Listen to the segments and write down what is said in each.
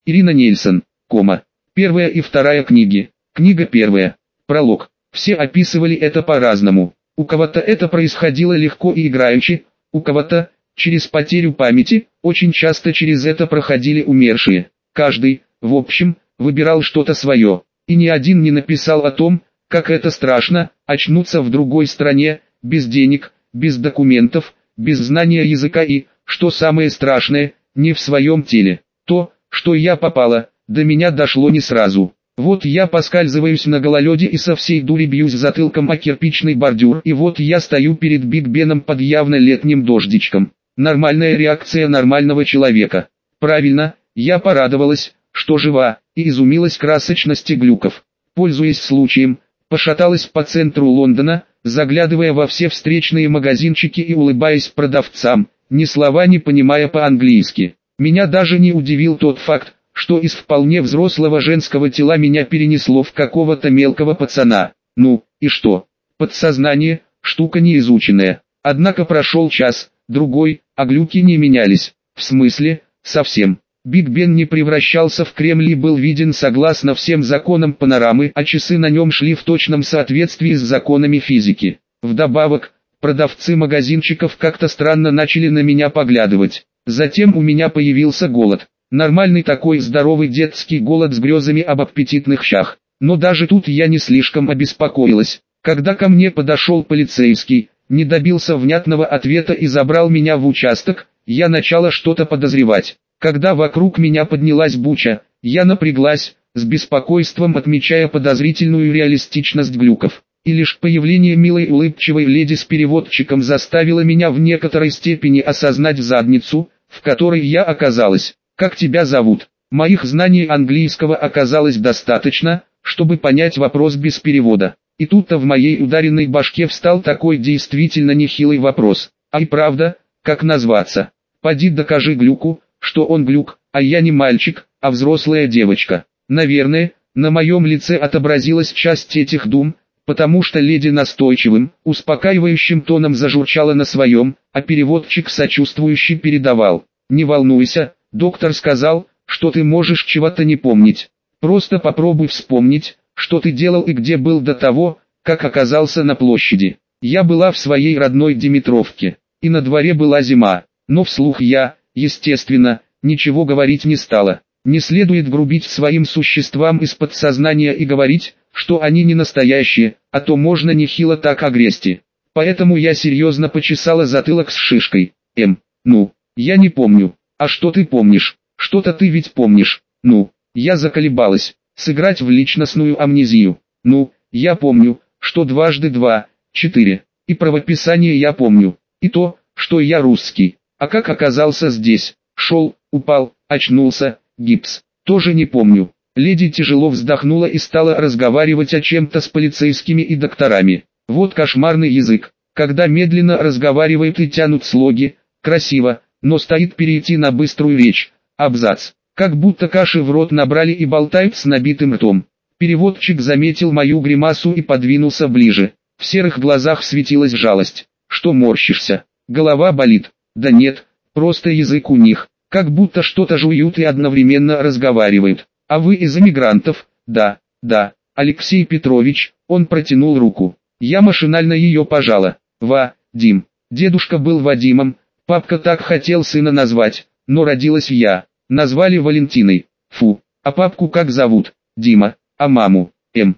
Ирина Нельсон, Первая и вторая книги. Книга первая. Пролог. Все описывали это по-разному. У кого-то это происходило легко и играючи, у кого-то через потерю памяти, очень часто через это проходили умершие. Каждый, в общем, выбирал что-то свое, и ни один не написал о том, как это страшно, очнуться в другой стране, без денег, без документов, без знания языка и, что самое страшное, не в своем теле. То, что я попала, до меня дошло не сразу. Вот я поскальзываюсь на гололеде и со всей дури бьюсь затылком о кирпичный бордюр, и вот я стою перед Биг Беном под явно летним дождичком. Нормальная реакция нормального человека. Правильно, я порадовалась, что жива, и изумилась красочности глюков. Пользуясь случаем, пошаталась по центру Лондона, заглядывая во все встречные магазинчики и улыбаясь продавцам, ни слова не понимая по-английски. Меня даже не удивил тот факт, что из вполне взрослого женского тела меня перенесло в какого-то мелкого пацана. Ну, и что? Подсознание – штука неизученная. Однако прошел час, другой, а глюки не менялись. В смысле, совсем. Биг Бен не превращался в Кремль и был виден согласно всем законам панорамы, а часы на нем шли в точном соответствии с законами физики. Вдобавок, продавцы магазинчиков как-то странно начали на меня поглядывать. Затем у меня появился голод. Нормальный такой здоровый детский голод с грезами об аппетитных щах. Но даже тут я не слишком обеспокоилась. Когда ко мне подошел полицейский, не добился внятного ответа и забрал меня в участок, я начала что-то подозревать. Когда вокруг меня поднялась буча, я напряглась, с беспокойством отмечая подозрительную реалистичность глюков. И лишь появление милой улыбчивой леди с переводчиком заставило меня в некоторой степени осознать задницу, в которой я оказалась. «Как тебя зовут?» Моих знаний английского оказалось достаточно, чтобы понять вопрос без перевода. И тут-то в моей ударенной башке встал такой действительно нехилый вопрос. А и правда, как назваться? Поди докажи глюку, что он глюк, а я не мальчик, а взрослая девочка. Наверное, на моем лице отобразилась часть этих дум, потому что леди настойчивым, успокаивающим тоном зажурчала на своем, а переводчик сочувствующе передавал. «Не волнуйся, доктор сказал, что ты можешь чего-то не помнить. Просто попробуй вспомнить, что ты делал и где был до того, как оказался на площади». Я была в своей родной Димитровке, и на дворе была зима, но вслух я, естественно, ничего говорить не стала. Не следует грубить своим существам из подсознания и говорить, что они не настоящие, а то можно нехило так огрести. Поэтому я серьезно почесала затылок с шишкой. Ну, я не помню. А что ты помнишь? Что-то ты ведь помнишь. Ну, я заколебалась. Сыграть в личностную амнезию. Ну, я помню, что 2 × 2 = 4. И правописание я помню. И то, что я русский. А как оказался здесь? Шел, упал, очнулся, гипс. Тоже не помню. Леди тяжело вздохнула и стала разговаривать о чем-то с полицейскими и докторами. Вот кошмарный язык. Когда медленно разговаривает и тянут слоги, красиво, но стоит перейти на быструю речь. Абзац. Как будто каши в рот набрали и болтают с набитым ртом. Переводчик заметил мою гримасу и подвинулся ближе. В серых глазах светилась жалость. Что морщишься? Голова болит? Да нет, просто язык у них. Как будто что-то жуют и одновременно разговаривают. А вы из эмигрантов? Да, да. Алексей Петрович, он протянул руку. Я машинально ее пожала. Вадим. Дедушка был Вадимом, папка так хотел сына назвать, но родилась я. Назвали Валентиной. Фу. А папку как зовут? Дима. А маму?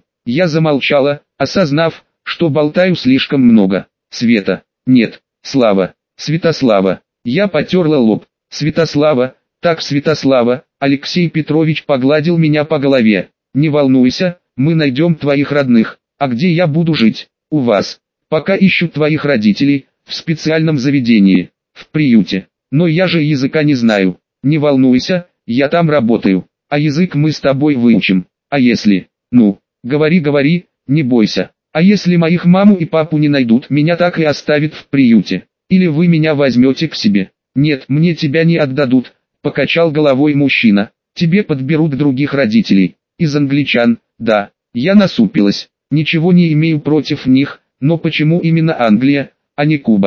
Я замолчала, осознав, что болтаю слишком много. Света. Нет. Слава. Святослава. Я потерла лоб. Святослава. Так, Святослава. Алексей Петрович погладил меня по голове. Не волнуйся, мы найдем твоих родных. А где я буду жить? У вас. Пока ищут твоих родителей, в специальном заведении, в приюте. Но я же языка не знаю. Не волнуйся, я там работаю. А язык мы с тобой выучим. А если? Ну, говори, не бойся. А если моих маму и папу не найдут, меня так и оставят в приюте. Или вы меня возьмете к себе? Нет, мне тебя не отдадут, покачал головой мужчина. Тебе подберут других родителей. Из англичан, да. Я насупилась. Ничего не имею против них, но почему именно Англия, а не Куба?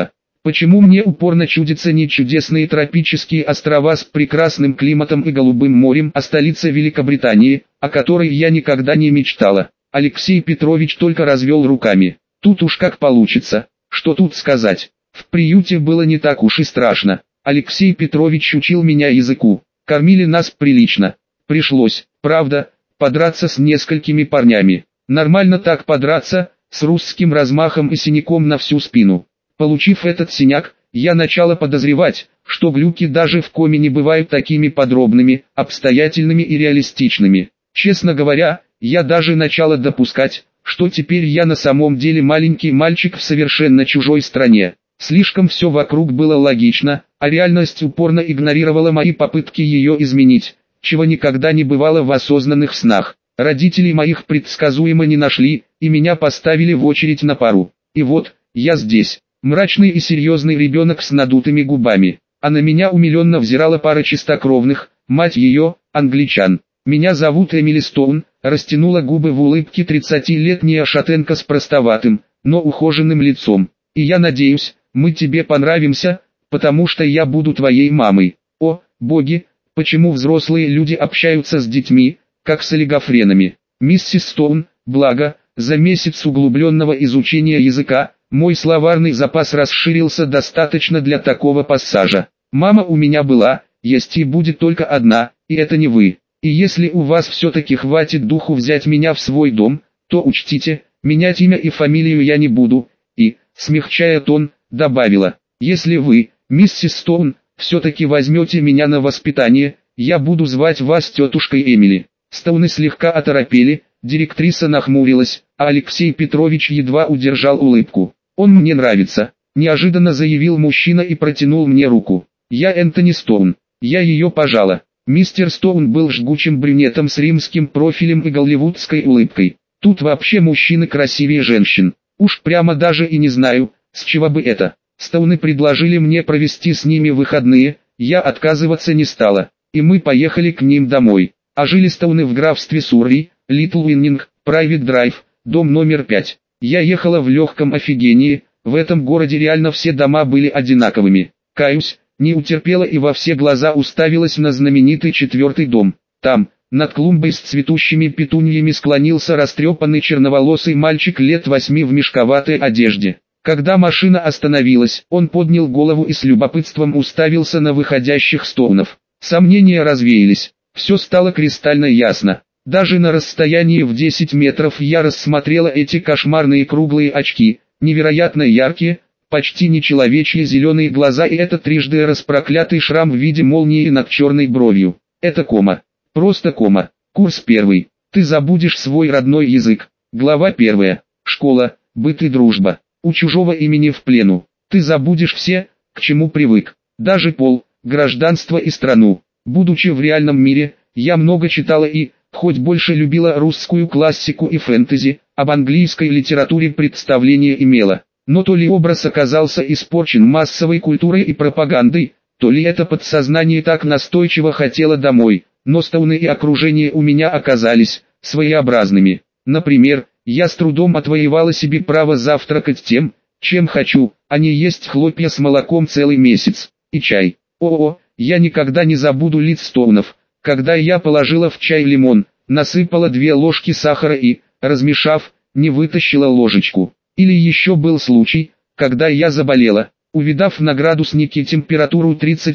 Почему мне упорно чудятся не чудесные тропические острова с прекрасным климатом и голубым морем, а столица Великобритании, о которой я никогда не мечтала? Алексей Петрович только развел руками. Тут уж как получится, что тут сказать. В приюте было не так уж и страшно. Алексей Петрович учил меня языку, кормили нас прилично. Пришлось, правда, подраться с несколькими парнями. Нормально так подраться, с русским размахом и синяком на всю спину. Получив этот синяк, я начала подозревать, что глюки даже в коме не бывают такими подробными, обстоятельными и реалистичными. Честно говоря, я даже начала допускать, что теперь я на самом деле маленький мальчик в совершенно чужой стране. Слишком все вокруг было логично, а реальность упорно игнорировала мои попытки ее изменить, чего никогда не бывало в осознанных снах. Родителей моих предсказуемо не нашли, и меня поставили в очередь на пару. И вот, я здесь, мрачный и серьезный ребенок с надутыми губами, а на меня умиленно взирала пара чистокровных, мать ее, англичан. «Меня зовут Эмили Стоун», растянула губы в улыбке 30-летняя шатенка с простоватым, но ухоженным лицом. «И я надеюсь, мы тебе понравимся, потому что я буду твоей мамой». О, боги, почему взрослые люди общаются с детьми, как с олигофренами? Миссис Стоун, благо, за месяц углубленного изучения языка, мой словарный запас расширился достаточно для такого пассажа. «Мама у меня была, есть и будет только одна, и это не вы. И если у вас все-таки хватит духу взять меня в свой дом, то учтите, менять имя и фамилию я не буду». И, смягчая тон, добавила: «Если вы, миссис Стоун, все-таки возьмете меня на воспитание, я буду звать вас тетушкой Эмили». Стоуны слегка оторопели, директриса нахмурилась, а Алексей Петрович едва удержал улыбку. «Он мне нравится», – неожиданно заявил мужчина и протянул мне руку. «Я Энтони Стоун». Я ее пожала. Мистер Стоун был жгучим брюнетом с римским профилем и голливудской улыбкой. Тут вообще мужчины красивее женщин. Уж прямо даже и не знаю, с чего бы это. Стоуны предложили мне провести с ними выходные, я отказываться не стала, и мы поехали к ним домой. А жили Стоуны в графстве Суррей, Литл Уиннинг, Прайвет Драйв, дом номер 5. Я ехала в легком офигении, в этом городе реально все дома были одинаковыми. Каюсь, не утерпела и во все глаза уставилась на знаменитый 4-й дом. Там, над клумбой с цветущими петуньями, склонился растрепанный черноволосый мальчик лет 8 в мешковатой одежде. Когда машина остановилась, он поднял голову и с любопытством уставился на выходящих Стоунов. Сомнения развеялись, все стало кристально ясно. Даже на расстоянии в 10 метров я рассмотрела эти кошмарные круглые очки, невероятно яркие, почти нечеловечьи зеленые глаза и этот трижды распроклятый шрам в виде молнии над черной бровью. Это кома. Просто кома. Курс 1. Ты забудешь свой родной язык. Глава 1. Школа, быт и дружба. У чужого имени в плену. Ты забудешь все, к чему привык. Даже пол, гражданство и страну. Будучи в реальном мире, я много читала и, хоть больше любила русскую классику и фэнтези, об английской литературе представление имела. Но то ли образ оказался испорчен массовой культурой и пропагандой, то ли это подсознание так настойчиво хотело домой, но Стоуны и окружение у меня оказались своеобразными. Например, я с трудом отвоевала себе право завтракать тем, чем хочу, а не есть хлопья с молоком целый месяц, и чай. О-о, я никогда не забуду лиц Стоунов, когда я положила в чай лимон, насыпала 2 ложки сахара и, размешав, не вытащила ложечку. Или еще был случай, когда я заболела. Увидав на градуснике температуру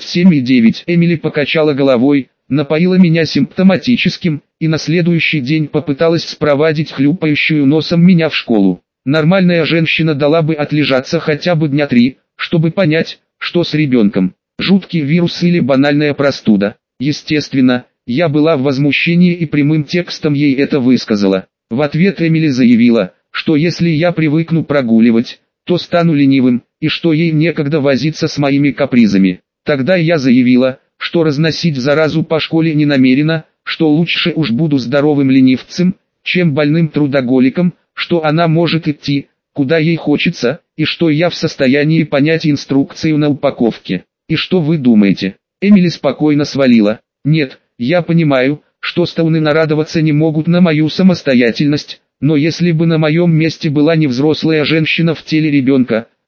37,9, Эмили покачала головой, напоила меня симптоматическим, и на следующий день попыталась спровадить хлюпающую носом меня в школу. Нормальная женщина дала бы отлежаться хотя бы дня 3, чтобы понять, что с ребенком. Жуткий вирус или банальная простуда. Естественно, я была в возмущении и прямым текстом ей это высказала. В ответ Эмили заявила, что если я привыкну прогуливать, то стану ленивым, и что ей некогда возиться с моими капризами. Тогда я заявила, что разносить заразу по школе не намерена, что лучше уж буду здоровым ленивцем, чем больным трудоголиком, что она может идти, куда ей хочется, и что я в состоянии понять инструкцию на упаковке. И что вы думаете? Эмили спокойно свалила. Нет, я понимаю, что Стоуны нарадоваться не могут на мою самостоятельность, но если бы на моем месте была не взрослая женщина в теле ребенка,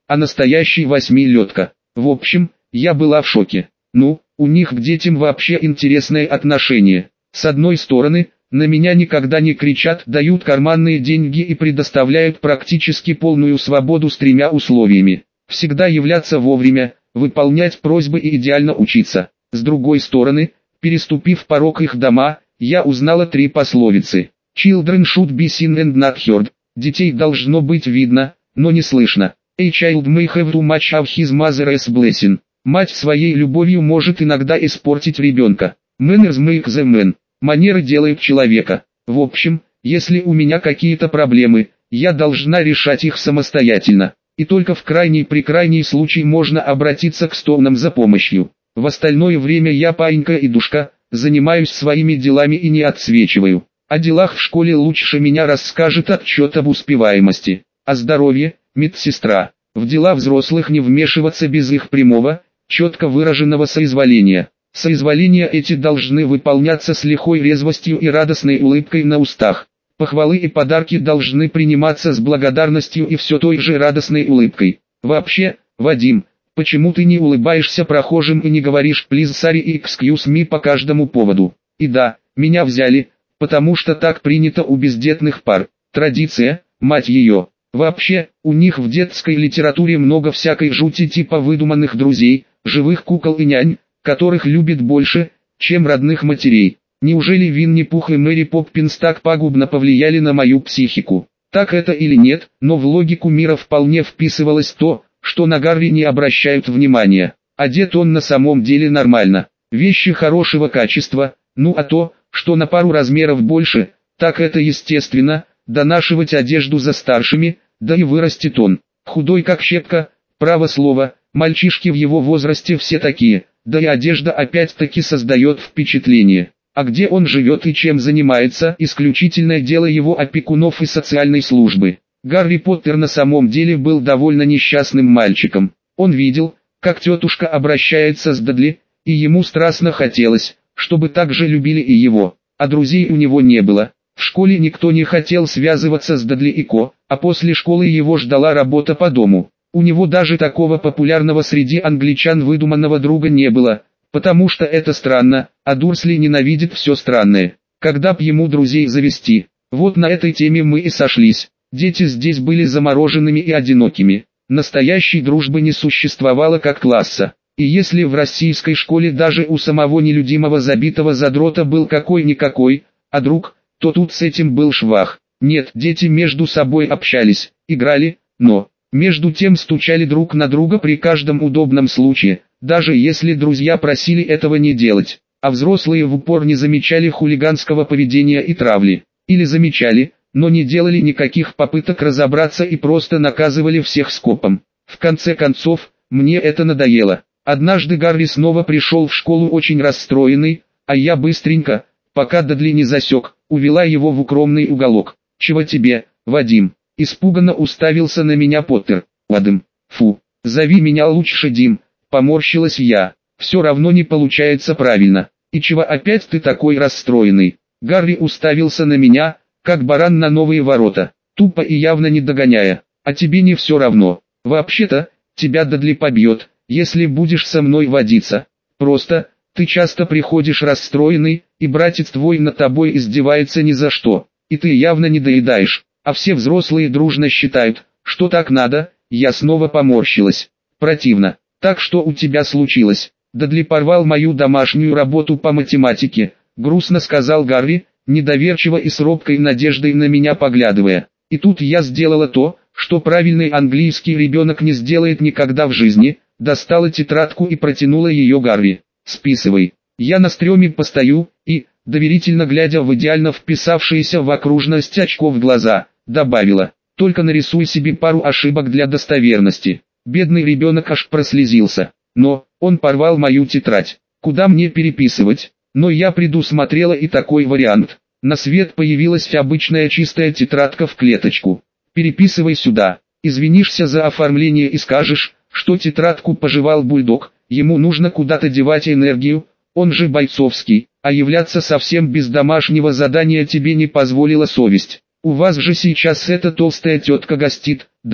а настоящий восьмилетка. В общем, я была в шоке. Ну, у них к детям вообще интересное отношение. С одной стороны, на меня никогда не кричат, дают карманные деньги и предоставляют практически полную свободу с тремя условиями. Всегда являться вовремя, выполнять просьбы и идеально учиться. С другой стороны, переступив порог их дома, я узнала три пословицы. Children should be seen and not heard. Детей должно быть видно, но не слышно. A child may have too much of his mother's blessing. Мать своей любовью может иногда испортить ребенка. Manners make the man. Манеры делают человека. В общем, если у меня какие-то проблемы, я должна решать их самостоятельно. И только в крайний случай можно обратиться к стоунам за помощью. В остальное время я паинька и душка, занимаюсь своими делами и не отсвечиваю. О делах в школе лучше меня расскажет отчет об успеваемости. О здоровье – медсестра. В дела взрослых не вмешиваться без их прямого, четко выраженного соизволения. Соизволения эти должны выполняться с лихой резвостью и радостной улыбкой на устах. Похвалы и подарки должны приниматься с благодарностью и все той же радостной улыбкой. Вообще, Вадим, почему ты не улыбаешься прохожим и не говоришь «please, sorry» и «excuse me» по каждому поводу? И да, меня взяли, потому что так принято у бездетных пар. Традиция, мать ее. Вообще, у них в детской литературе много всякой жути типа выдуманных друзей, живых кукол и нянь, которых любят больше, чем родных матерей. Неужели Винни-Пух и Мэри Поппинс так пагубно повлияли на мою психику? Так это или нет, но в логику мира вполне вписывалось то, что на Гарри не обращают внимания. Одет он на самом деле нормально. Вещи хорошего качества, ну а то, что на пару размеров больше, так это естественно, донашивать одежду за старшими, да и вырастет он. Худой как щепка, право слово, мальчишки в его возрасте все такие, да и одежда опять-таки создает впечатление. А где он живет и чем занимается, исключительное дело его опекунов и социальной службы. Гарри Поттер на самом деле был довольно несчастным мальчиком. Он видел, как тетушка обращается с Дадли, и ему страстно хотелось, чтобы так же любили и его. А друзей у него не было. В школе никто не хотел связываться с Дадли и Ко, а после школы его ждала работа по дому. У него даже такого популярного среди англичан выдуманного друга не было. Потому что это странно, а Дурсли ненавидит все странное. Когда б ему друзей завести? Вот на этой теме мы и сошлись. Дети здесь были замороженными и одинокими. Настоящей дружбы не существовало как класса. И если в российской школе даже у самого нелюдимого забитого задрота был какой-никакой, а друг, то тут с этим был швах. Нет, дети между собой общались, играли, но между тем стучали друг на друга при каждом удобном случае, даже если друзья просили этого не делать, а взрослые в упор не замечали хулиганского поведения и травли. Или замечали, но не делали никаких попыток разобраться и просто наказывали всех скопом. В конце концов, мне это надоело. Однажды Гарри снова пришел в школу очень расстроенный, а я быстренько, пока Дадли не засек, увела его в укромный уголок. «Чего тебе, Вадим?» Испуганно уставился на меня Поттер. «Вадим, фу, зови меня лучше Дим», поморщилась я. «Все равно не получается правильно. И чего опять ты такой расстроенный?» Гарри уставился на меня, как баран на новые ворота, тупо и явно не догоняя. «А тебе не все равно. Вообще-то, тебя Дадли побьет, если будешь со мной водиться. Просто, ты часто приходишь расстроенный, и братец твой над тобой издевается ни за что, и ты явно не доедаешь, а все взрослые дружно считают, что так надо». Я снова поморщилась. «Противно. Так что у тебя случилось?» «Дадли порвал мою домашнюю работу по математике», грустно сказал Гарри, недоверчиво и с робкой надеждой на меня поглядывая. И тут я сделала то, что правильный английский ребенок не сделает никогда в жизни, достала тетрадку и протянула ее Гарри. «Списывай. Я на стреме постою», и, доверительно глядя в идеально вписавшиеся в окружность очков глаза, добавила: «Только нарисуй себе пару ошибок для достоверности». Бедный ребенок аж прослезился. Но, он порвал мою тетрадь. Куда мне переписывать? Но я предусмотрела и такой вариант. На свет появилась обычная чистая тетрадка в клеточку. «Переписывай сюда. Извинишься за оформление и скажешь, что тетрадку пожевал бульдог, ему нужно куда-то девать энергию, он же бойцовский, а являться совсем без домашнего задания тебе не позволила совесть. У вас же сейчас эта толстая тетка гостит, да».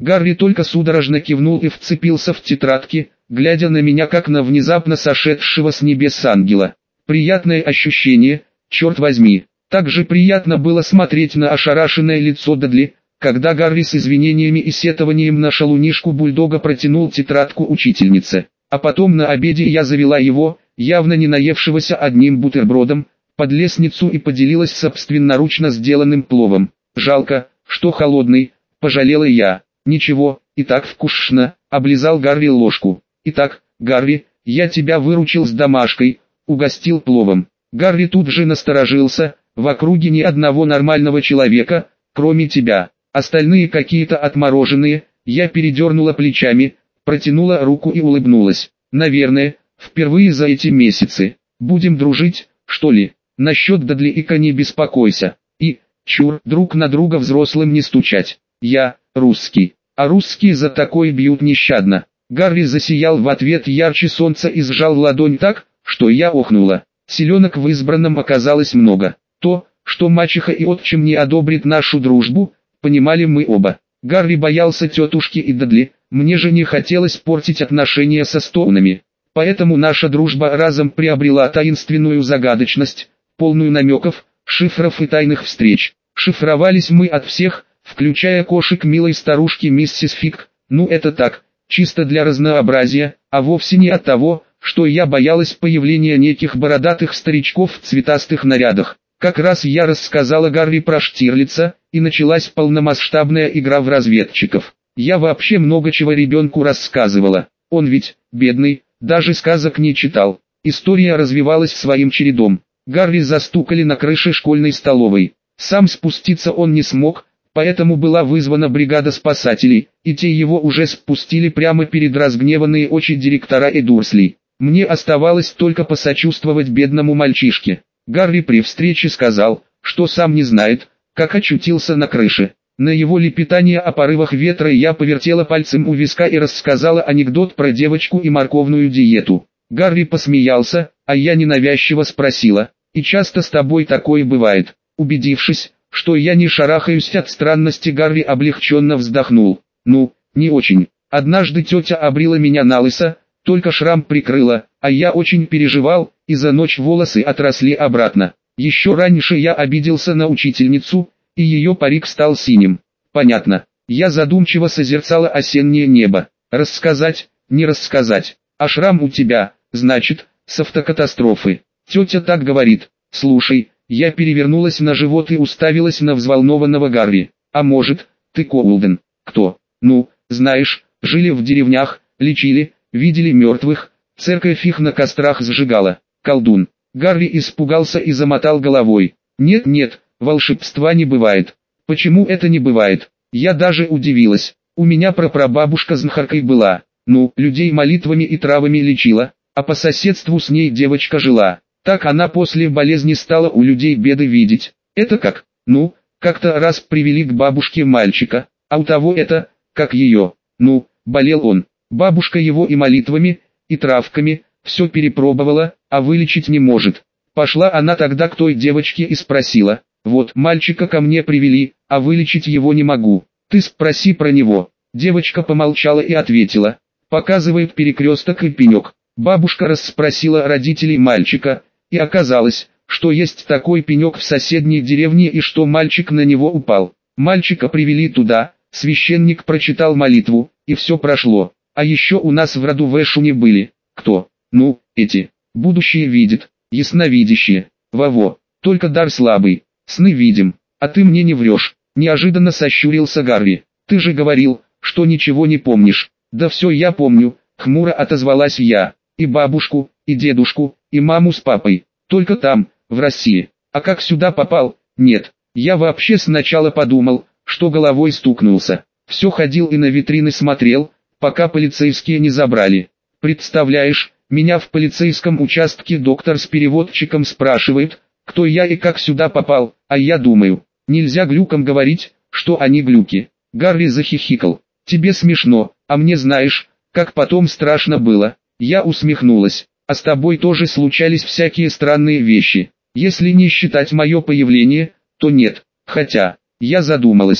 Гарри только судорожно кивнул и вцепился в тетрадки, глядя на меня как на внезапно сошедшего с небес ангела. Приятное ощущение, черт возьми. Так же приятно было смотреть на ошарашенное лицо Дадли, когда Гарри с извинениями и сетованием на шалунишку бульдога протянул тетрадку учительнице. А потом на обеде я завела его, явно не наевшегося одним бутербродом, под лестницу и поделилась собственноручно сделанным пловом. «Жалко, что холодный», — пожалела я. «Ничего, и так вкусно», — облизал Гарри ложку. «Итак, Гарри, я тебя выручил с домашкой, угостил пловом». Гарри тут же насторожился, в округе ни одного нормального человека, кроме тебя. Остальные какие-то отмороженные. Я передернула плечами, протянула руку и улыбнулась. Наверное, впервые за эти месяцы. Будем дружить, что ли? Насчет Дадли и не беспокойся. И, чур, друг на друга взрослым не стучать. Я, русский. А русские за такое бьют нещадно. Гарри засиял в ответ ярче солнца и сжал ладонь так, что я охнула. Селенок в избранном оказалось много. То, что мачеха и отчим не одобрит нашу дружбу, понимали мы оба. Гарри боялся тетушки и Дадли, мне же не хотелось портить отношения со Стоунами. Поэтому наша дружба разом приобрела таинственную загадочность, полную намеков, шифров и тайных встреч. Шифровались мы от всех, включая кошек милой старушки миссис Фиг. Ну это так, чисто для разнообразия, а вовсе не от того, что я боялась появления неких бородатых старичков в цветастых нарядах. Как раз я рассказала Гарри про Штирлица, и началась полномасштабная игра в разведчиков. Я вообще много чего ребенку рассказывала. Он ведь, бедный, даже сказок не читал. История развивалась своим чередом. Гарри застукали на крыше школьной столовой. Сам спуститься он не смог, поэтому была вызвана бригада спасателей, и те его уже спустили прямо перед разгневанные очи директора и Дурсли. Мне оставалось только посочувствовать бедному мальчишке. Гарри при встрече сказал, что сам не знает, как очутился на крыше. На его лепетание о порывах ветра я повертела пальцем у виска и рассказала анекдот про девочку и морковную диету. Гарри посмеялся, а я ненавязчиво спросила, «И часто с тобой такое бывает?» Убедившись, что я не шарахаюсь от странности, Гарри облегченно вздохнул. «Ну, не очень. Однажды тетя обрила меня налысо, только шрам прикрыла, а я очень переживал, и за ночь волосы отросли обратно. Еще раньше я обиделся на учительницу, и ее парик стал синим. Понятно. Я задумчиво созерцала осеннее небо. Рассказать, не рассказать. А шрам у тебя, значит, с автокатастрофы. Тетя так говорит. Слушай, я перевернулась на живот и уставилась на взволнованного Гарри. А может, ты Коулден? Кто? Ну, знаешь, жили в деревнях, лечили, видели мертвых, церковь их на кострах сжигала. Колдун. Гарри испугался и замотал головой. Нет, волшебства не бывает. Почему это не бывает? Я даже удивилась. У меня прапрабабушка знахаркой была. Ну, людей молитвами и травами лечила, а по соседству с ней девочка жила. Так она после болезни стала у людей беды видеть. Это как? Ну, как-то раз привели к бабушке мальчика, а у того это, как ее. Ну, болел он. Бабушка его и молитвами, и травками, все перепробовала, а вылечить не может. Пошла она тогда к той девочке и спросила, вот мальчика ко мне привели, а вылечить его не могу. Ты спроси про него. Девочка помолчала и ответила, показывает перекресток и пенек. Бабушка расспросила родителей мальчика, и оказалось, что есть такой пенек в соседней деревне и что мальчик на него упал. Мальчика привели туда, священник прочитал молитву, и все прошло. А еще у нас в роду в Эшуне были. Кто? Ну, эти. Будущее видит, ясновидящие. Во-во, только дар слабый. Сны видим, а ты мне не врешь. Неожиданно сощурился Гарри. Ты же говорил, что ничего не помнишь. Да все я помню, хмуро отозвалась я. И бабушку, и дедушку, и маму с папой. Только там, в России. А как сюда попал? Нет. Я вообще сначала подумал, что головой стукнулся. Все ходил и на витрины смотрел, пока полицейские не забрали. Представляешь, меня в полицейском участке доктор с переводчиком спрашивает, кто я и как сюда попал, а я думаю, нельзя глюкам говорить, что они глюки. Гарри захихикал. Тебе смешно, а мне знаешь, как потом страшно было. Я усмехнулась. А с тобой тоже случались всякие странные вещи. Если не считать мое появление, то нет. Хотя, я задумалась.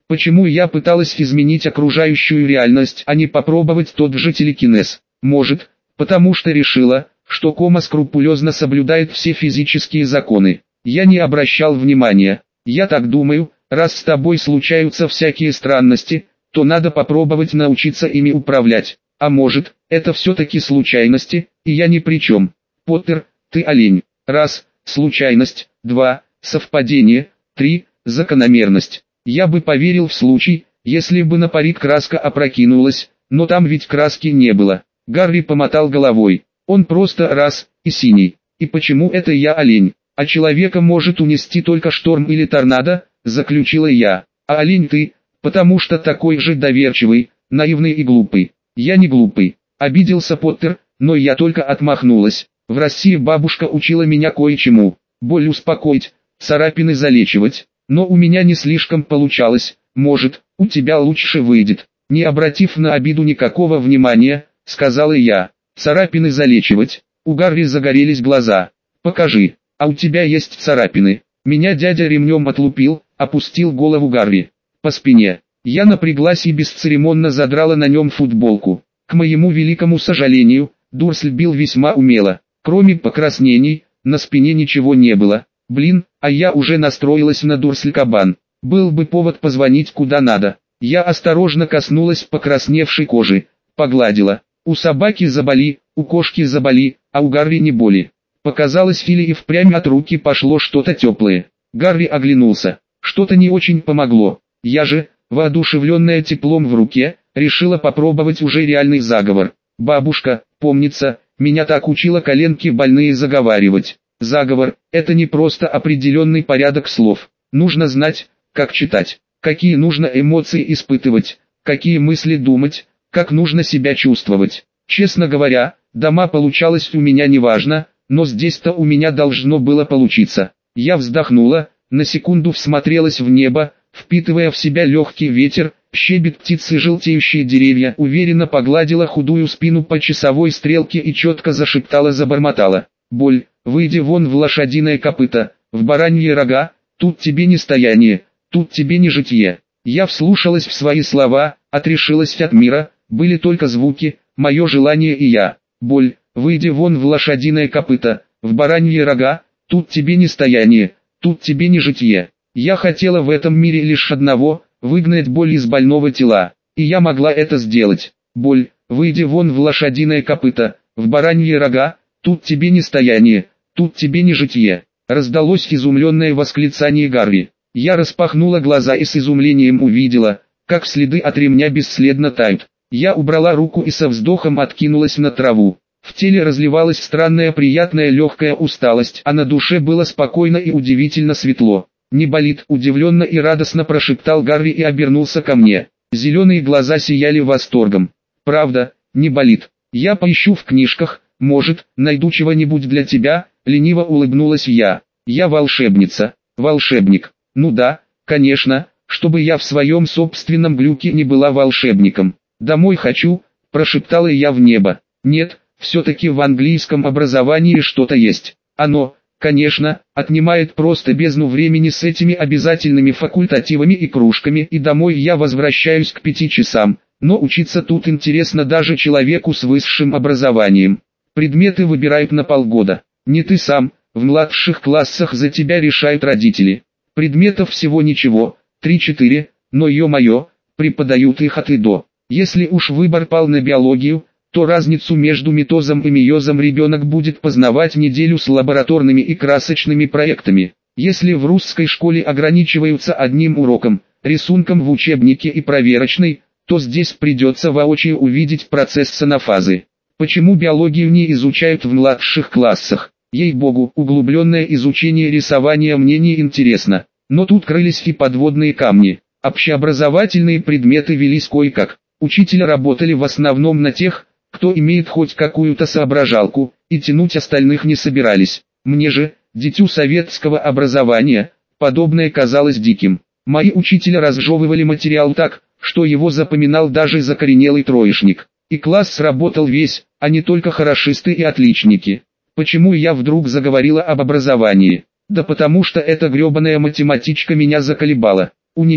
Почему я пыталась изменить окружающую реальность, а не попробовать тот же телекинез? Может, потому что решила, что кома скрупулезно соблюдает все физические законы. Я не обращал внимания. Я так думаю, раз с тобой случаются всякие странности, то надо попробовать научиться ими управлять. А может, это все-таки случайности, и я ни при чем. Поттер, ты олень. Раз, случайность, два, совпадение, три, закономерность. Я бы поверил в случай, если бы на парик краска опрокинулась, но там ведь краски не было. Гарри помотал головой. Он просто раз, и синий. И почему это я олень? А человека может унести только шторм или торнадо, заключила я. А олень ты, потому что такой же доверчивый, наивный и глупый. Я не глупый. Обиделся Поттер, но я только отмахнулась. В России бабушка учила меня кое-чему. Боль успокоить, царапины залечивать. Но у меня не слишком получалось. Может, у тебя лучше выйдет. Не обратив на обиду никакого внимания, сказала я. Царапины залечивать. У Гарри загорелись глаза. Покажи. А у тебя есть царапины. Меня дядя ремнем отлупил, опустил голову Гарри. По спине. Я напряглась и бесцеремонно задрала на нем футболку. К моему великому сожалению, Дурсль бил весьма умело. Кроме покраснений, на спине ничего не было. Блин, а я уже настроилась на Дурсль-кабан. Был бы повод позвонить куда надо. Я осторожно коснулась покрасневшей кожи, погладила. У собаки заболи, у кошки заболи, а у Гарри не боли. Показалось, Филе и впрямь от руки пошло что-то теплое. Гарри оглянулся. Что-то не очень помогло. Я же, воодушевленная теплом в руке, решила попробовать уже реальный заговор. Бабушка, помнится, меня так учила коленки больные заговаривать. Заговор – это не просто определенный порядок слов. Нужно знать, как читать, какие нужно эмоции испытывать, какие мысли думать, как нужно себя чувствовать. Честно говоря, дома получалось у меня неважно, но здесь-то у меня должно было получиться. Я вздохнула, на секунду всмотрелась в небо, впитывая в себя легкий ветер, щебет птиц и желтеющие деревья, уверенно погладила худую спину по часовой стрелке и четко забормотала. Боль, выйди вон в лошадиное копыто, в бараньи рога, тут тебе не стояние, тут тебе не житье. Я вслушалась в свои слова, отрешилась от мира, были только звуки, мое желание и я. Боль, выйди вон в лошадиное копыто, в бараньи рога, тут тебе не стояние, тут тебе не житье. Я хотела в этом мире лишь одного, выгнать боль из больного тела, и я могла это сделать. Боль, выйди вон в лошадиное копыто, в бараньи рога, тут тебе не стояние, тут тебе не житье. Раздалось изумленное восклицание Гарри. Я распахнула глаза и с изумлением увидела, как следы от ремня бесследно тают. Я убрала руку и со вздохом откинулась на траву. В теле разливалась странная приятная легкая усталость, а на душе было спокойно и удивительно светло. «Не болит?» – удивленно и радостно прошептал Гарри и обернулся ко мне. Зеленые глаза сияли восторгом. «Правда, не болит. Я поищу в книжках, может, найду чего-нибудь для тебя», – лениво улыбнулась я. «Я волшебница, волшебник. Ну да, конечно, чтобы я в своем собственном глюке не была волшебником. Домой хочу», – прошептала я в небо. «Нет, все-таки в английском образовании что-то есть. Оно, конечно, отнимает просто бездну времени с этими обязательными факультативами и кружками, и домой я возвращаюсь к 5 часам, но учиться тут интересно даже человеку с высшим образованием. Предметы выбирают на полгода. Не ты сам, в младших классах за тебя решают родители. Предметов всего ничего, 3-4, но ё-моё, преподают их от и до. Если уж выбор пал на биологию, то разницу между митозом и мейозом ребенок будет познавать неделю с лабораторными и красочными проектами. Если в русской школе ограничиваются одним уроком, рисунком в учебнике и проверочной, то здесь придется воочию увидеть процесс санафазы. Почему биологию не изучают в младших классах? Ей-богу, углубленное изучение рисования мне не интересно. Но тут крылись и подводные камни. Общеобразовательные предметы велись кое-как. Учителя работали в основном на тех, кто имеет хоть какую-то соображалку, и тянуть остальных не собирались. Мне же, дитю советского образования, подобное казалось диким. Мои учителя разжевывали материал так, что его запоминал даже закоренелый троечник. И класс сработал весь, а не только хорошисты и отличники. Почему я вдруг заговорила об образовании? Да потому что эта гребаная математичка меня заколебала. У нее,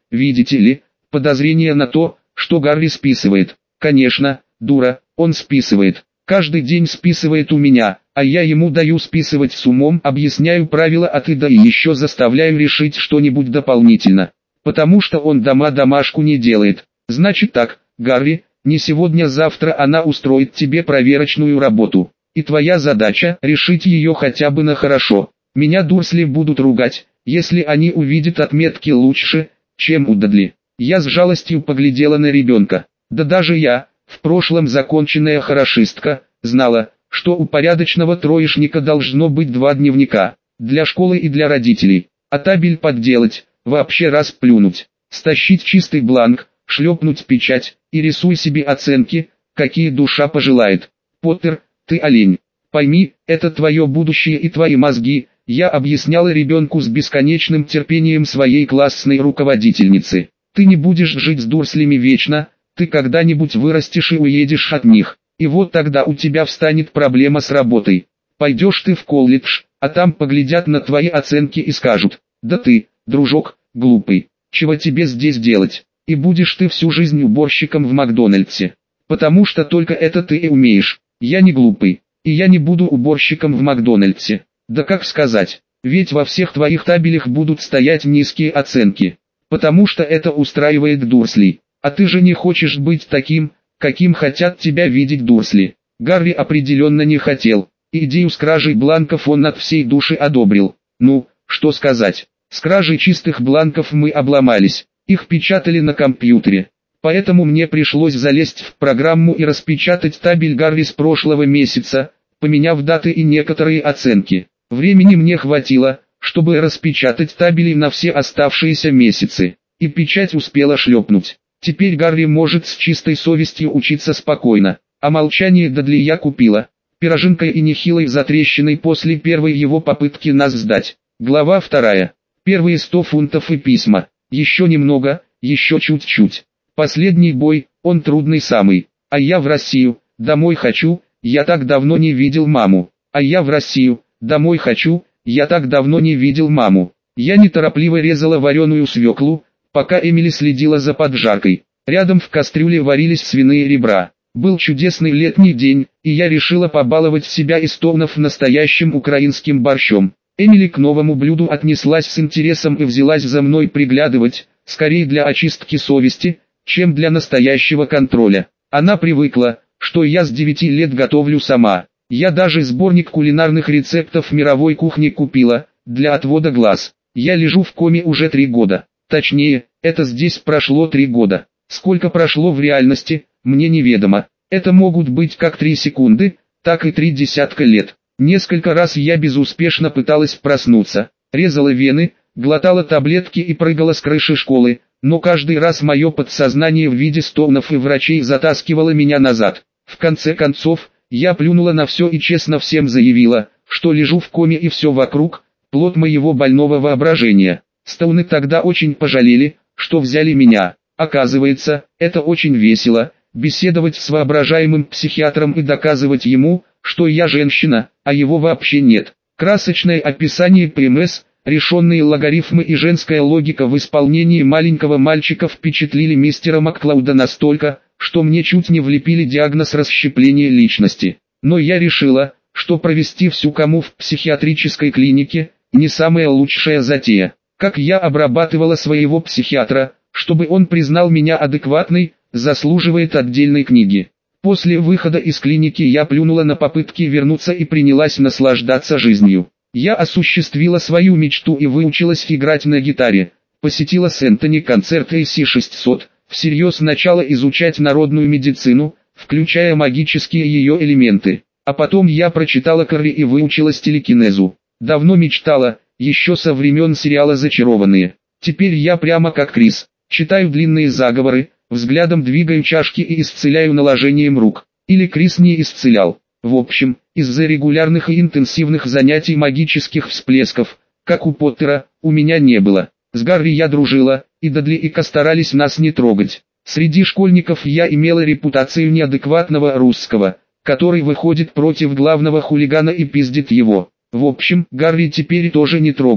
видите ли, подозрение на то, что Гарри списывает. Конечно, дура, он списывает. Каждый день списывает у меня, а я ему даю списывать с умом, объясняю правила от и до и еще заставляю решить что-нибудь дополнительно. Потому что он домашку не делает. Значит так, Гарри, не сегодня-завтра она устроит тебе проверочную работу. И твоя задача – решить ее хотя бы на хорошо. Меня Дурсли будут ругать, если они увидят отметки лучше, чем у Дадли. Я с жалостью поглядела на ребенка. Да даже я, в прошлом законченная хорошистка, знала, что у порядочного троечника должно быть 2 дневника, для школы и для родителей. А табель подделать, вообще раз плюнуть, стащить чистый бланк, шлепнуть печать, и рисуй себе оценки, какие душа пожелает. Поттер, ты олень. Пойми, это твое будущее и твои мозги, я объясняла ребенку с бесконечным терпением своей классной руководительницы. Ты не будешь жить с Дурслями вечно, ты когда-нибудь вырастешь и уедешь от них, и вот тогда у тебя встанет проблема с работой. Пойдешь ты в колледж, а там поглядят на твои оценки и скажут: да ты, дружок, глупый, чего тебе здесь делать? И будешь ты всю жизнь уборщиком в Макдональдсе. Потому что только это ты и умеешь. Я не глупый, и я не буду уборщиком в Макдональдсе. Да как сказать, ведь во всех твоих табелях будут стоять низкие оценки. Потому что это устраивает Дурсли. А ты же не хочешь быть таким, каким хотят тебя видеть Дурсли. Гарри определенно не хотел. Идею с кражей бланков он от всей души одобрил. Ну, что сказать. С кражей чистых бланков мы обломались. Их печатали на компьютере. Поэтому мне пришлось залезть в программу и распечатать табель Гарри с прошлого месяца, поменяв даты и некоторые оценки. Времени мне хватило, чтобы распечатать табели на все оставшиеся месяцы. И печать успела шлепнуть. Теперь Гарри может с чистой совестью учиться спокойно. А молчание Дадли я купила. Пироженкой и нехилой затрещиной после первой его попытки нас сдать. Глава 2. Первые 100 фунтов и письма. Еще немного, еще чуть-чуть. Последний бой, он трудный самый. А я в Россию, домой хочу, я так давно не видел маму. А я в Россию, домой хочу, я так давно не видел маму. Я неторопливо резала вареную свеклу, пока Эмили следила за поджаркой. Рядом в кастрюле варились свиные ребра. Был чудесный летний день, и я решила побаловать себя и Стоунов настоящим украинским борщом. Эмили к новому блюду отнеслась с интересом и взялась за мной приглядывать, скорее для очистки совести, чем для настоящего контроля. Она привыкла, что я с 9 лет готовлю сама. Я даже сборник кулинарных рецептов мировой кухни купила, для отвода глаз. Я лежу в коме уже 3 года. Точнее, это здесь прошло 3 года. Сколько прошло в реальности, мне неведомо. Это могут быть как 3 секунды, так и 3 десятка лет. Несколько раз я безуспешно пыталась проснуться, резала вены, глотала таблетки и прыгала с крыши школы, но каждый раз мое подсознание в виде Стоунов и врачей затаскивало меня назад. В конце концов, я плюнула на все и честно всем заявила, что лежу в коме и все вокруг – плод моего больного воображения. Стоуны тогда очень пожалели, что взяли меня. Оказывается, это очень весело – беседовать с воображаемым психиатром и доказывать ему, что я женщина, а его вообще нет. Красочное описание ПМС, решенные логарифмы и женская логика в исполнении маленького мальчика впечатлили мистера Макклауда настолько, что мне чуть не влепили диагноз расщепления личности. Но я решила, что провести всю кому в психиатрической клинике – не самая лучшая затея. Как я обрабатывала своего психиатра, чтобы он признал меня адекватной, заслуживает отдельной книги. После выхода из клиники я плюнула на попытки вернуться и принялась наслаждаться жизнью. Я осуществила свою мечту и выучилась играть на гитаре. Посетила с Энтони концерт AC-600, всерьез начала изучать народную медицину, включая магические ее элементы. А потом я прочитала Корри и выучилась телекинезу. Давно мечтала, еще со времен сериала «Зачарованные». Теперь я прямо как Крис, читаю длинные заговоры, взглядом двигаю чашки и исцеляю наложением рук. Или Крис не исцелял. В общем, из-за регулярных и интенсивных занятий магических всплесков, как у Поттера, у меня не было. С Гарри я дружила, и Дадли и Ка старались нас не трогать. Среди школьников я имела репутацию неадекватного русского, который выходит против главного хулигана и пиздит его. В общем, Гарри теперь тоже не трогали.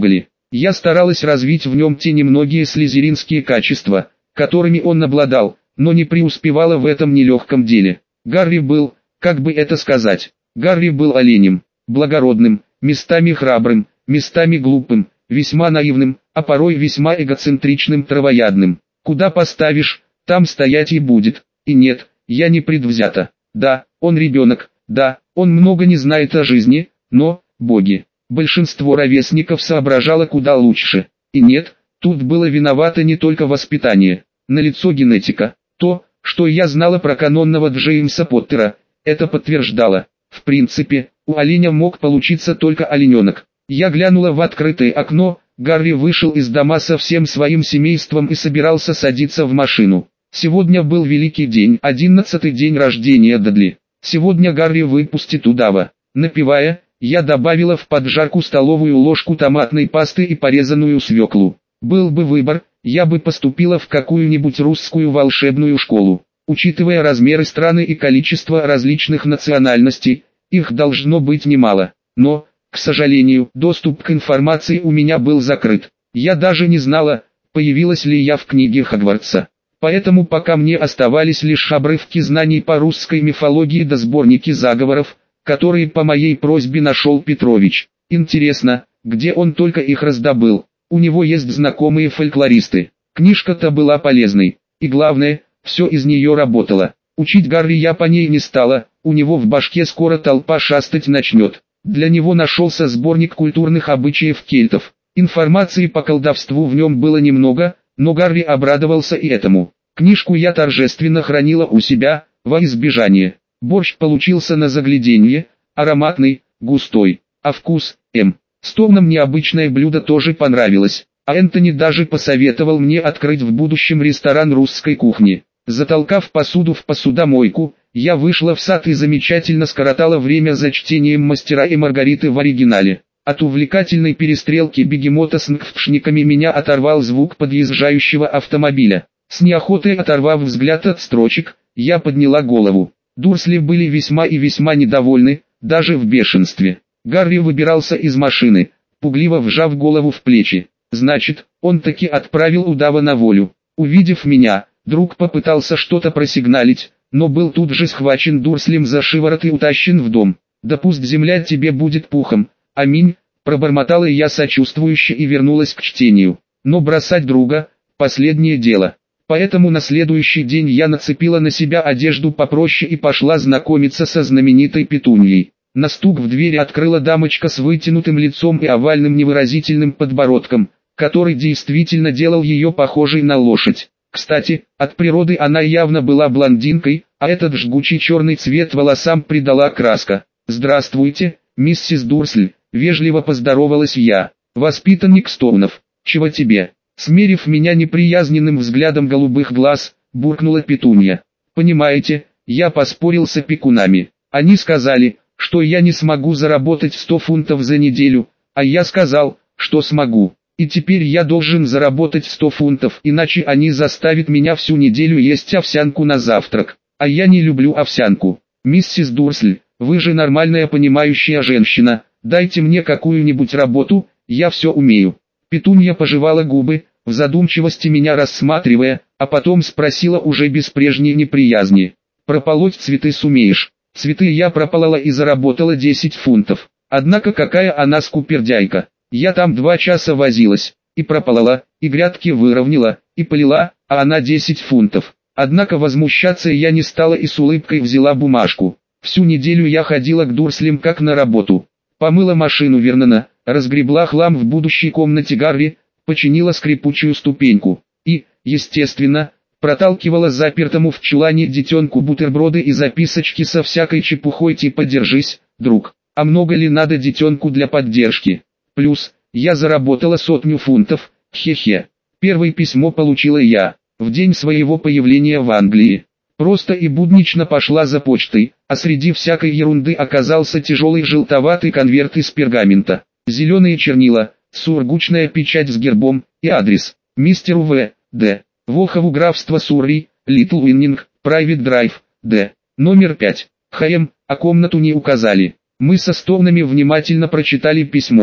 Я старалась развить в нем те немногие слизеринские качества, которыми он обладал, но не преуспевала в этом нелегком деле. Гарри был, как бы это сказать, Гарри был оленем, благородным, местами храбрым, местами глупым, весьма наивным, а порой весьма эгоцентричным травоядным. Куда поставишь, там стоять и будет. И нет, я не предвзято. Да, он ребенок, да, он много не знает о жизни, но, боги, большинство ровесников соображало куда лучше. И нет, тут было виновато не только воспитание, налицо генетика. То, что я знала про канонного Джеймса Поттера, это подтверждало. В принципе, у оленя мог получиться только олененок. Я глянула в открытое окно, Гарри вышел из дома со всем своим семейством и собирался садиться в машину. Сегодня был великий день, 11-й день рождения Дадли. Сегодня Гарри выпустит удава. Напевая, я добавила в поджарку столовую ложку томатной пасты и порезанную свеклу. Был бы выбор, я бы поступила в какую-нибудь русскую волшебную школу. Учитывая размеры страны и количество различных национальностей, их должно быть немало. Но, к сожалению, доступ к информации у меня был закрыт. Я даже не знала, появилась ли я в книге Хогвартса. Поэтому пока мне оставались лишь обрывки знаний по русской мифологии да сборники заговоров, которые по моей просьбе нашел Петрович. Интересно, где он только их раздобыл. У него есть знакомые фольклористы. Книжка-то была полезной. И главное, все из нее работало. Учить Гарри я по ней не стала, у него в башке скоро толпа шастать начнет. Для него нашелся сборник культурных обычаев кельтов. Информации по колдовству в нем было немного, но Гарри обрадовался и этому. Книжку я торжественно хранила у себя, во избежание. Борщ получился на загляденье, ароматный, густой, а вкус, с Томом необычное блюдо тоже понравилось, а Энтони даже посоветовал мне открыть в будущем ресторан русской кухни. Затолкав посуду в посудомойку, я вышла в сад и замечательно скоротала время за чтением «Мастера и Маргариты» в оригинале. От увлекательной перестрелки бегемота с нгфшниками меня оторвал звук подъезжающего автомобиля. С неохотой оторвав взгляд от строчек, я подняла голову. Дурсли были весьма и весьма недовольны, даже в бешенстве. Гарри выбирался из машины, пугливо вжав голову в плечи. Значит, он таки отправил удава на волю. Увидев меня, друг попытался что-то просигналить, но был тут же схвачен Дурслем за шиворот и утащен в дом. «Да пусть земля тебе будет пухом, аминь», пробормотала я сочувствующе и вернулась к чтению. Но бросать друга – последнее дело. Поэтому на следующий день я нацепила на себя одежду попроще и пошла знакомиться со знаменитой Петуньей. На стук в двери открыла дамочка с вытянутым лицом и овальным невыразительным подбородком, который действительно делал ее похожей на лошадь. Кстати, от природы она явно была блондинкой, а этот жгучий черный цвет волосам придала краска. «Здравствуйте, миссис Дурсль», — вежливо поздоровалась я. «Воспитанник Стоунов, чего тебе?» Смерив меня неприязненным взглядом голубых глаз, буркнула Петунья. «Понимаете, я поспорил с опекунами. Они сказали, что я не смогу заработать 100 фунтов за неделю, а я сказал, что смогу. И теперь я должен заработать 100 фунтов, иначе они заставят меня всю неделю есть овсянку на завтрак. А я не люблю овсянку. Миссис Дурсль, вы же нормальная понимающая женщина, дайте мне какую-нибудь работу, я все умею». Петунья пожевала губы, в задумчивости меня рассматривая, а потом спросила уже без прежней неприязни. «Прополоть цветы сумеешь?» Цветы я прополола и заработала 10 фунтов. Однако какая она скупердяйка. Я там 2 часа возилась, и прополола, и грядки выровняла, и полила, а она 10 фунтов. Однако возмущаться я не стала и с улыбкой взяла бумажку. Всю неделю я ходила к Дурслям как на работу. Помыла машину Вернона, разгребла хлам в будущей комнате Гарри, починила скрипучую ступеньку и, естественно, проталкивала запертому в чулане детенку бутерброды и записочки со всякой чепухой типа «Держись, друг». А много ли надо детенку для поддержки? Плюс, я заработала 100 фунтов, хе-хе. Первое письмо получила я, в день своего появления в Англии. Просто и буднично пошла за почтой, а среди всякой ерунды оказался тяжелый желтоватый конверт из пергамента. Зеленые чернила, сургучная печать с гербом, и адрес. Мистеру В. Д. Волхову, графство Сурри, Литл Уиннинг, Private Drive, Д. Номер 5. ХМ, а комнату не указали. Мы со Стоунами внимательно прочитали письмо.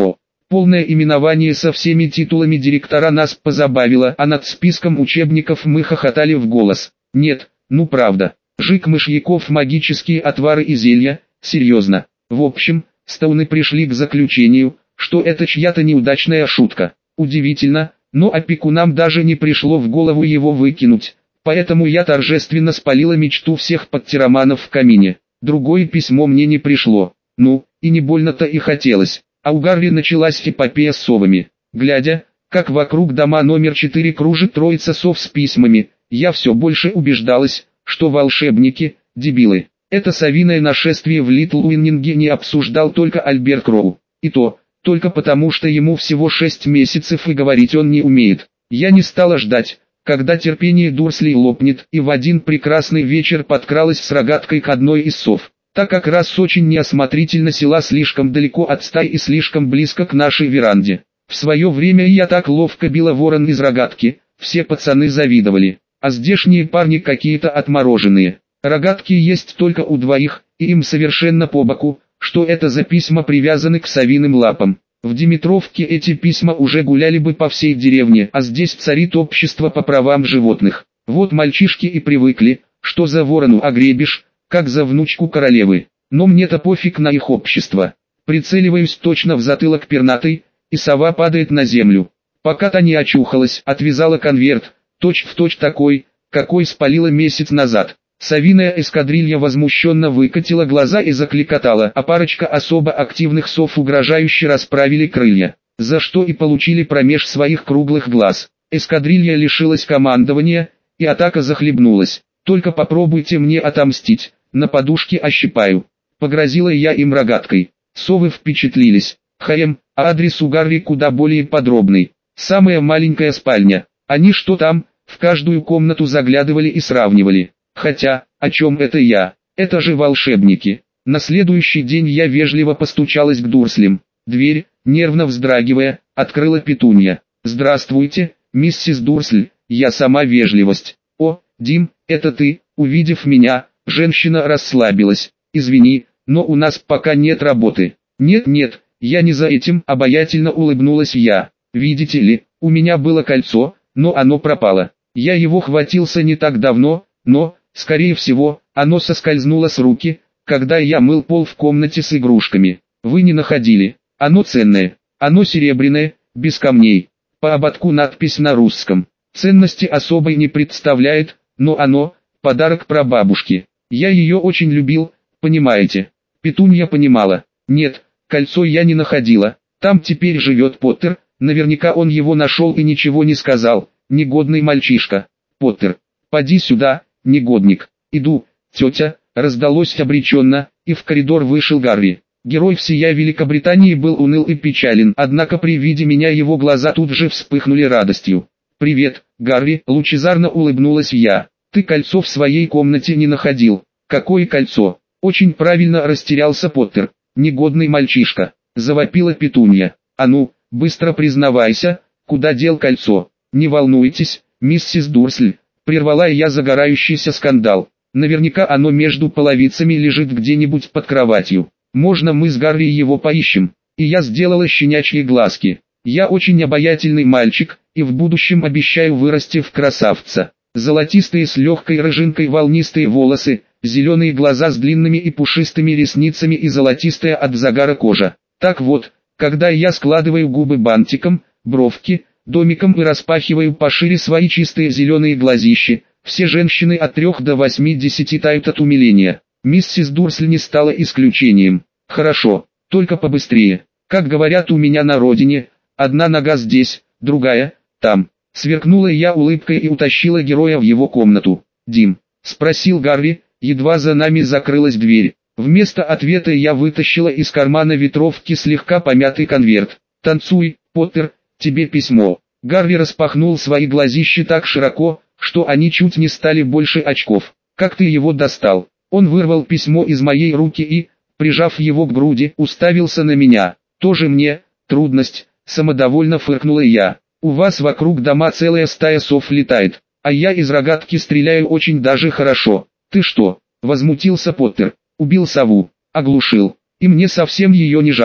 Полное именование со всеми титулами директора нас позабавило, а над списком учебников мы хохотали в голос. Нет, ну правда. Жик Мышьяков, магические отвары и зелья, серьезно. В общем, Стоуны пришли к заключению, что это чья-то неудачная шутка. Удивительно, но опекунам даже не пришло в голову его выкинуть, поэтому я торжественно спалила мечту всех подтироманов в камине. Другое письмо мне не пришло. Ну, и не больно-то и хотелось. А у Гарри началась эпопея с совами. Глядя, как вокруг дома номер 4 кружит троица сов с письмами, я все больше убеждалась, что волшебники – дебилы. Это совиное нашествие в Литл Уиннинге не обсуждал только Альберт Кроу. И то, только потому что ему всего 6 месяцев и говорить он не умеет. Я не стала ждать, когда терпение Дурслей лопнет, и в один прекрасный вечер подкралась с рогаткой к одной из сов. Та как раз очень неосмотрительно села слишком далеко от стаи и слишком близко к нашей веранде. В свое время я так ловко била ворон из рогатки, все пацаны завидовали, а здешние парни какие-то отмороженные. Рогатки есть только у двоих, и им совершенно по боку, что это за письма привязаны к совиным лапам. В Димитровке эти письма уже гуляли бы по всей деревне, а здесь царит общество по правам животных. Вот мальчишки и привыкли, что за ворону огребешь, как за внучку королевы. Но мне-то пофиг на их общество. Прицеливаюсь точно в затылок пернатой, и сова падает на землю. Пока та не очухалась, отвязала конверт, точь-в-точь такой, какой спалила месяц назад. Совиная эскадрилья возмущенно выкатила глаза и закликотала, а парочка особо активных сов угрожающе расправили крылья, за что и получили промеж своих круглых глаз. Эскадрилья лишилась командования, и атака захлебнулась. Только попробуйте мне отомстить, на подушке ощипаю. Погрозила я им рогаткой. Совы впечатлились. А адрес у Гарри куда более подробный. Самая маленькая спальня. Они что там, в каждую комнату заглядывали и сравнивали. Хотя, о чем это я? Это же волшебники. На следующий день я вежливо постучалась к Дурслям. Дверь, нервно вздрагивая, открыла Петунья. «Здравствуйте, миссис Дурсль, я сама вежливость». «О, Дим, это ты?» Увидев меня, женщина расслабилась. «Извини, но у нас пока нет работы». «Нет-нет, я не за этим», обаятельно улыбнулась я. «Видите ли, у меня было кольцо, но оно пропало. Я его хватился не так давно, но, скорее всего, оно соскользнуло с руки, когда я мыл пол в комнате с игрушками. Вы не находили? Оно ценное, оно серебряное, без камней. По ободку надпись на русском. Ценности особой не представляет, но оно – подарок прабабушке. Я ее очень любил, понимаете?» Петунья понимала. «Нет, кольцо я не находила. Там теперь живет Поттер, наверняка он его нашел и ничего не сказал. Негодный мальчишка. Поттер, поди сюда, негодник». «Иду, тетя», раздалось обреченно, и в коридор вышел Гарри. Герой всея Великобритании был уныл и печален, однако при виде меня его глаза тут же вспыхнули радостью. «Привет, Гарри», лучезарно улыбнулась я. «Ты кольцо в своей комнате не находил». «Какое кольцо?» «Очень правильно растерялся Поттер. Негодный мальчишка», завопила Петунья. «А ну, быстро признавайся, куда дел кольцо?» «Не волнуйтесь, миссис Дурсль», прервала я загорающийся скандал. «Наверняка оно между половицами лежит где-нибудь под кроватью. Можно мы с Гарри его поищем?» И я сделала щенячьи глазки. «Я очень обаятельный мальчик, и в будущем обещаю вырасти в красавца. Золотистые с легкой рыжинкой волнистые волосы, зеленые глаза с длинными и пушистыми ресницами и золотистая от загара кожа. Так вот, когда я складываю губы бантиком, бровки, домиком и распахиваю пошире свои чистые зеленые глазищи, все женщины от 3 до 80 тают от умиления. Миссис Дурсль не стала исключением. Хорошо, только побыстрее. Как говорят у меня на родине, одна нога здесь, другая, там. Сверкнула я улыбкой и утащила героя в его комнату. «Дим?» – спросил Гарри, едва за нами закрылась дверь. Вместо ответа я вытащила из кармана ветровки слегка помятый конверт. «Танцуй, Поттер, тебе письмо». Гарри распахнул свои глазищи так широко, что они чуть не стали больше очков. «Как ты его достал?» Он вырвал письмо из моей руки и, прижав его к груди, уставился на меня. «Тоже мне, трудность», самодовольно фыркнула я. «У вас вокруг дома целая стая сов летает, а я из рогатки стреляю очень даже хорошо». «Ты что?» – возмутился Поттер. «Убил сову, оглушил, и мне совсем ее не жалко».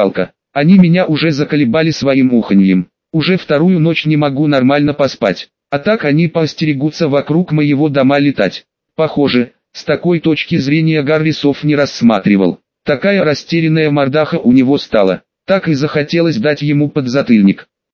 Они меня уже заколебали своим уханьем. Уже вторую ночь не могу нормально поспать. А так они поостерегутся вокруг моего дома летать. Похоже, с такой точки зрения Гарри сов не рассматривал. Такая растерянная мордаха у него стала. Так и захотелось дать ему подзатыльник.